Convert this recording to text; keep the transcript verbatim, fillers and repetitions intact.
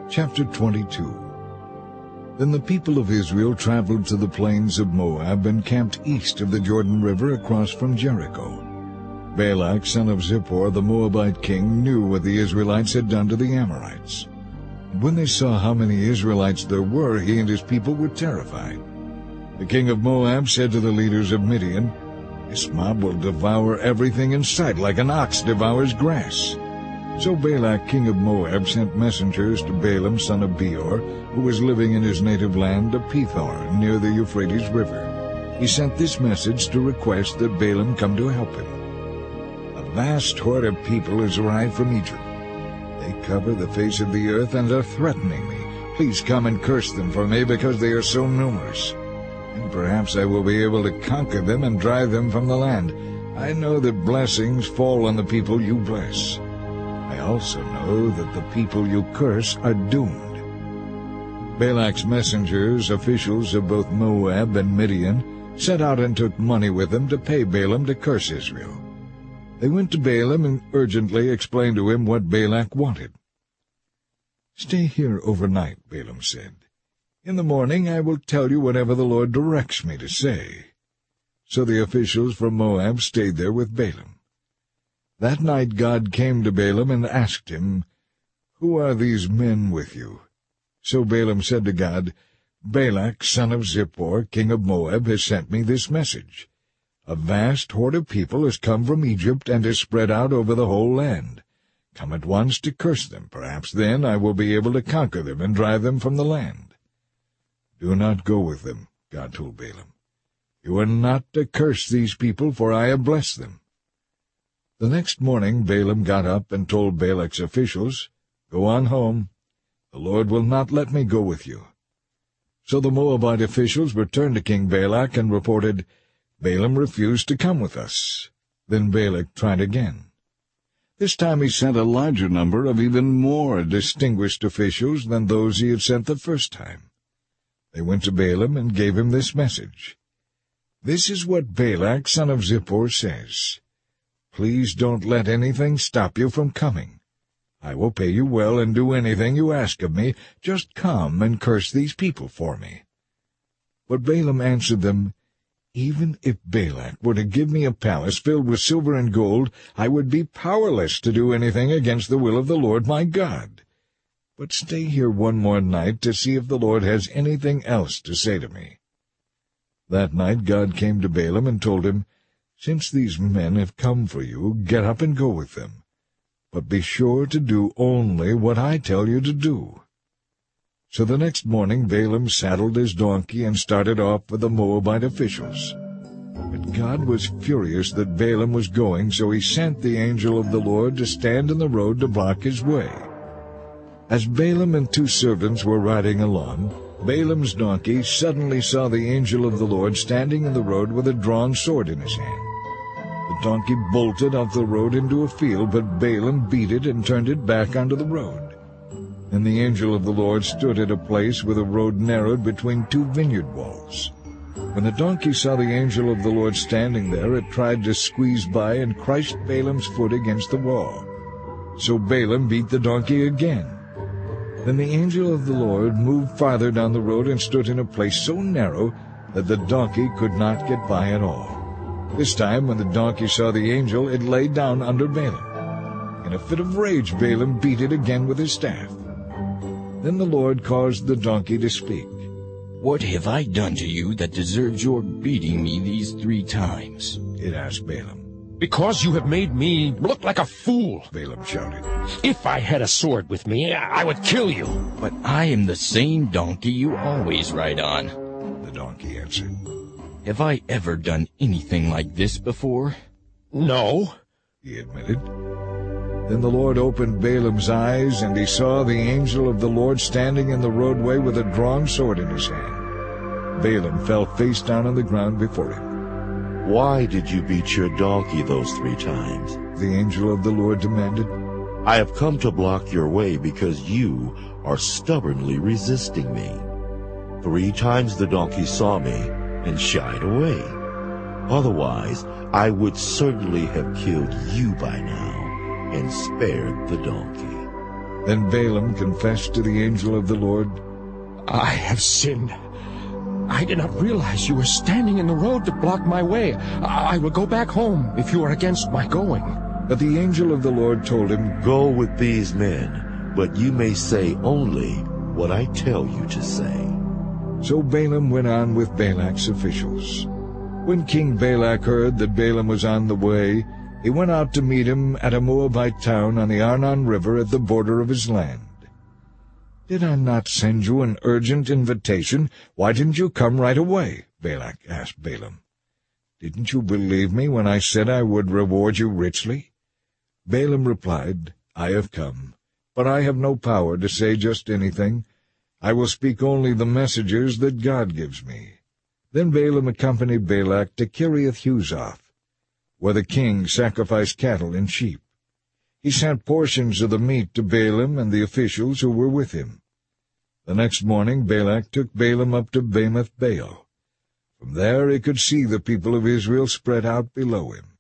Chapter twenty-two. Then the people of Israel traveled to the plains of Moab and camped east of the Jordan River across from Jericho. Balak, son of Zippor, the Moabite king, knew what the Israelites had done to the Amorites. When they saw how many Israelites there were, he and his people were terrified. The king of Moab said to the leaders of Midian, "This mob will devour everything in sight like an ox devours grass." So Balak, king of Moab, sent messengers to Balaam, son of Beor, who was living in his native land of Pethor, near the Euphrates River. He sent this message to request that Balaam come to help him. "A vast horde of people has arrived from Egypt. They cover the face of the earth and are threatening me. Please come and curse them for me, because they are so numerous. And perhaps I will be able to conquer them and drive them from the land. I know that blessings fall on the people you bless. I also know that the people you curse are doomed." Balak's messengers, officials of both Moab and Midian, set out and took money with them to pay Balaam to curse Israel. They went to Balaam and urgently explained to him what Balak wanted. "Stay here overnight," Balaam said. "In the morning I will tell you whatever the Lord directs me to say." So the officials from Moab stayed there with Balaam. That night God came to Balaam and asked him, "Who are these men with you?" So Balaam said to God, "Balak, son of Zippor, king of Moab, has sent me this message. A vast horde of people has come from Egypt and is spread out over the whole land. Come at once to curse them. Perhaps then I will be able to conquer them and drive them from the land." "Do not go with them," God told Balaam. "You are not to curse these people, for I have blessed them." The next morning Balaam got up and told Balak's officials, "Go on home. The Lord will not let me go with you." So the Moabite officials returned to King Balak and reported, "Balaam refused to come with us." Then Balak tried again. This time he sent a larger number of even more distinguished officials than those he had sent the first time. They went to Balaam and gave him this message. "This is what Balak, son of Zippor, says. Please don't let anything stop you from coming. I will pay you well and do anything you ask of me. Just come and curse these people for me." But Balaam answered them, "Even if Balak were to give me a palace filled with silver and gold, I would be powerless to do anything against the will of the Lord my God. But stay here one more night to see if the Lord has anything else to say to me." That night God came to Balaam and told him, "Since these men have come for you, get up and go with them. But be sure to do only what I tell you to do." So the next morning Balaam saddled his donkey and started off with the Moabite officials. But God was furious that Balaam was going, so he sent the angel of the Lord to stand in the road to block his way. As Balaam and two servants were riding along, Balaam's donkey suddenly saw the angel of the Lord standing in the road with a drawn sword in his hand. The donkey bolted off the road into a field, but Balaam beat it and turned it back onto the road. Then the angel of the Lord stood at a place where the road narrowed between two vineyard walls. When the donkey saw the angel of the Lord standing there, it tried to squeeze by and crushed Balaam's foot against the wall. So Balaam beat the donkey again. Then the angel of the Lord moved farther down the road and stood in a place so narrow that the donkey could not get by at all. This time, when the donkey saw the angel, it lay down under Balaam. In a fit of rage, Balaam beat it again with his staff. Then the Lord caused the donkey to speak. "What have I done to you that deserves your beating me these three times?" it asked Balaam. "Because you have made me look like a fool," Balaam shouted. "If I had a sword with me, I would kill you." "But I am the same donkey you always ride on," the donkey answered. "Have I ever done anything like this before?" "No," he admitted. Then the Lord opened Balaam's eyes, and he saw the angel of the Lord standing in the roadway with a drawn sword in his hand. Balaam fell face down on the ground before him. "Why did you beat your donkey those three times?" the angel of the Lord demanded. "I have come to block your way because you are stubbornly resisting me." Three times the donkey saw me and shied away. Otherwise, I would certainly have killed you by now and spared the donkey. Then Balaam confessed to the angel of the Lord, I have sinned. I did not realize you were standing in the road to block my way. I, I will go back home if you are against my going. But the angel of the Lord told him, Go with these men, but you may say only what I tell you to say. So Balaam went on with Balak's officials. When King Balak heard that Balaam was on the way, he went out to meet him at a Moabite town on the Arnon River at the border of his land. Did I not send you an urgent invitation? Why didn't you come right away? Balak asked Balaam. Didn't you believe me when I said I would reward you richly? Balaam replied, I have come, but I have no power to say just anything. I will speak only the messages that God gives me. Then Balaam accompanied Balak to Kiriath-Huzoth, where the king sacrificed cattle and sheep. He sent portions of the meat to Balaam and the officials who were with him. The next morning Balak took Balaam up to Bamoth Baal. From there he could see the people of Israel spread out below him.